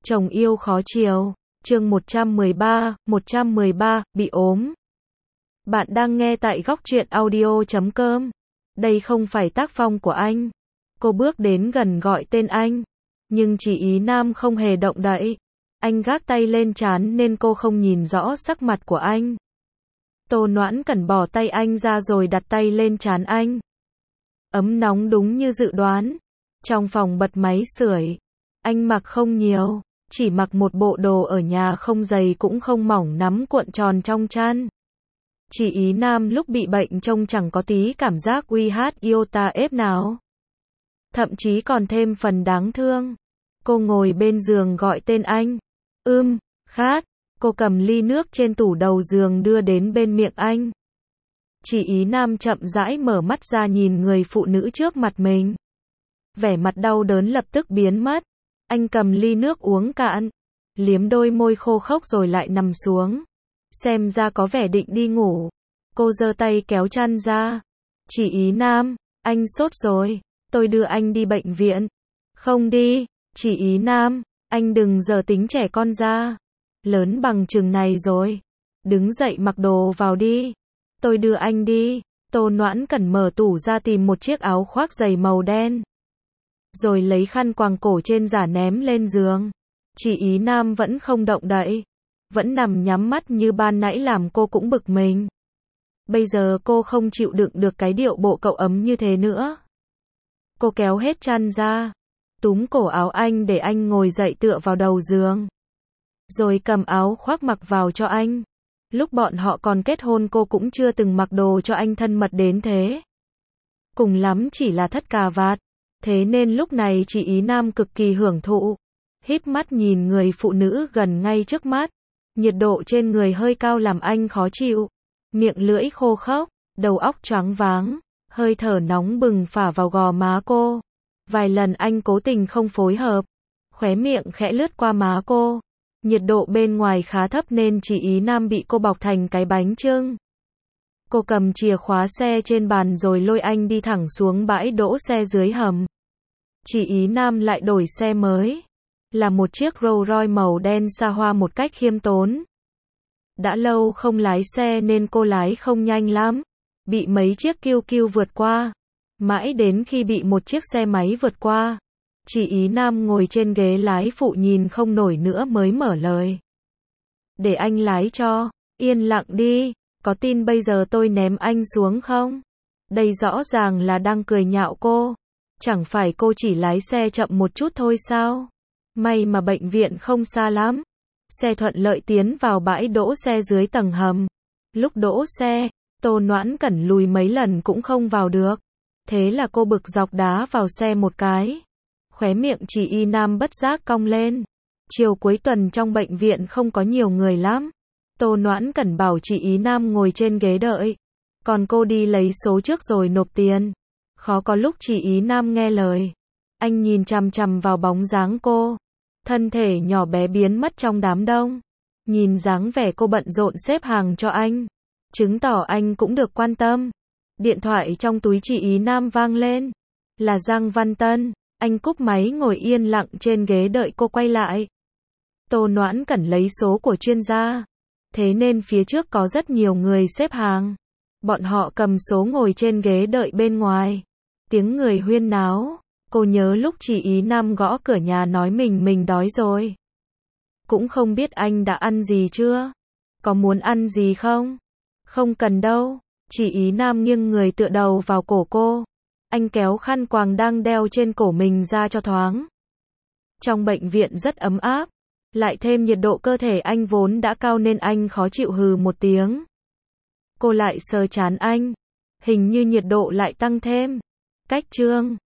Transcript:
Chồng yêu khó chiều. Chương 113, bị ốm. Bạn đang nghe tại góc truyện audio.com. Đây không phải tác phong của anh. Cô bước đến gần gọi tên anh. Nhưng chỉ Ý Nam không hề động đậy. Anh gác tay lên trán nên cô không nhìn rõ sắc mặt của anh. Tô Noãn Cẩn bỏ tay anh ra rồi đặt tay lên trán anh. Ấm nóng đúng như dự đoán. Trong phòng bật máy sưởi. Anh mặc không nhiều. Chỉ mặc một bộ đồ ở nhà không dày cũng không mỏng nắm cuộn tròn trong chăn. Chỉ Ý Nam lúc bị bệnh trông chẳng có tí cảm giác uy hát iota ép nào. Thậm chí còn thêm phần đáng thương. Cô ngồi bên giường gọi tên anh. Khát. Cô cầm ly nước trên tủ đầu giường đưa đến bên miệng anh. Chỉ Ý Nam chậm rãi mở mắt ra nhìn người phụ nữ trước mặt mình. Vẻ mặt đau đớn lập tức biến mất. Anh cầm ly nước uống cạn, liếm đôi môi khô khốc rồi lại nằm xuống. Xem ra có vẻ định đi ngủ. Cô giơ tay kéo chăn ra. Chỉ Ý Nam, anh sốt rồi, tôi đưa anh đi bệnh viện. Không đi, Chỉ Ý Nam, anh đừng giờ tính trẻ con ra. Lớn bằng chừng này rồi. Đứng dậy mặc đồ vào đi. Tôi đưa anh đi. Tô Noãn Cẩn mở tủ ra tìm một chiếc áo khoác dày màu đen. Rồi lấy khăn quàng cổ trên giả ném lên giường. Chỉ Ý Nam vẫn không động đậy. Vẫn nằm nhắm mắt như ban nãy làm cô cũng bực mình. Bây giờ cô không chịu đựng được cái điệu bộ cậu ấm như thế nữa. Cô kéo hết chăn ra. Túm cổ áo anh để anh ngồi dậy tựa vào đầu giường. Rồi cầm áo khoác mặc vào cho anh. Lúc bọn họ còn kết hôn cô cũng chưa từng mặc đồ cho anh thân mật đến thế. Cùng lắm chỉ là thắt cà vạt. Thế nên lúc này Chỉ Ý Nam cực kỳ hưởng thụ. Híp mắt nhìn người phụ nữ gần ngay trước mắt. Nhiệt độ trên người hơi cao làm anh khó chịu. Miệng lưỡi khô khốc, đầu óc choáng váng. Hơi thở nóng bừng phả vào gò má cô. Vài lần anh cố tình không phối hợp. Khóe miệng khẽ lướt qua má cô. Nhiệt độ bên ngoài khá thấp nên Chỉ Ý Nam bị cô bọc thành cái bánh chưng. Cô cầm chìa khóa xe trên bàn rồi lôi anh đi thẳng xuống bãi đỗ xe dưới hầm. Chỉ Ý Nam lại đổi xe mới. Là một chiếc Rolls Royce màu đen xa hoa một cách khiêm tốn. Đã lâu không lái xe nên cô lái không nhanh lắm. Bị mấy chiếc kiêu kiêu vượt qua. Mãi đến khi bị một chiếc xe máy vượt qua. Chỉ Ý Nam ngồi trên ghế lái phụ nhìn không nổi nữa mới mở lời. Để anh lái cho. Yên lặng đi. Có tin bây giờ tôi ném anh xuống không? Đây rõ ràng là đang cười nhạo cô. Chẳng phải cô chỉ lái xe chậm một chút thôi sao? May mà bệnh viện không xa lắm. Xe thuận lợi tiến vào bãi đỗ xe dưới tầng hầm. Lúc đỗ xe, Tô Noãn Cẩn lùi mấy lần cũng không vào được. Thế là cô bực dọc đá vào xe một cái. Khóe miệng Chỉ Ý Nam bất giác cong lên. Chiều cuối tuần trong bệnh viện không có nhiều người lắm. Tô Noãn Cẩn bảo Chỉ Ý Nam ngồi trên ghế đợi. Còn cô đi lấy số trước rồi nộp tiền. Khó có lúc Chỉ Ý Nam nghe lời. Anh nhìn chằm chằm vào bóng dáng cô. Thân thể nhỏ bé biến mất trong đám đông. Nhìn dáng vẻ cô bận rộn xếp hàng cho anh. Chứng tỏ anh cũng được quan tâm. Điện thoại trong túi Chỉ Ý Nam vang lên. Là Giang Văn Tân. Anh cúp máy ngồi yên lặng trên ghế đợi cô quay lại. Tô Noãn Cẩn lấy số của chuyên gia. Thế nên phía trước có rất nhiều người xếp hàng. Bọn họ cầm số ngồi trên ghế đợi bên ngoài. Tiếng người huyên náo. Cô nhớ lúc Chỉ Ý Nam gõ cửa nhà nói mình đói rồi. Cũng không biết anh đã ăn gì chưa? Có muốn ăn gì không? Không cần đâu. Chỉ Ý Nam nghiêng người tựa đầu vào cổ cô. Anh kéo khăn quàng đang đeo trên cổ mình ra cho thoáng. Trong bệnh viện rất ấm áp. Lại thêm nhiệt độ cơ thể anh vốn đã cao nên anh khó chịu hừ một tiếng. Cô lại sờ trán anh. Hình như nhiệt độ lại tăng thêm. Cách trương.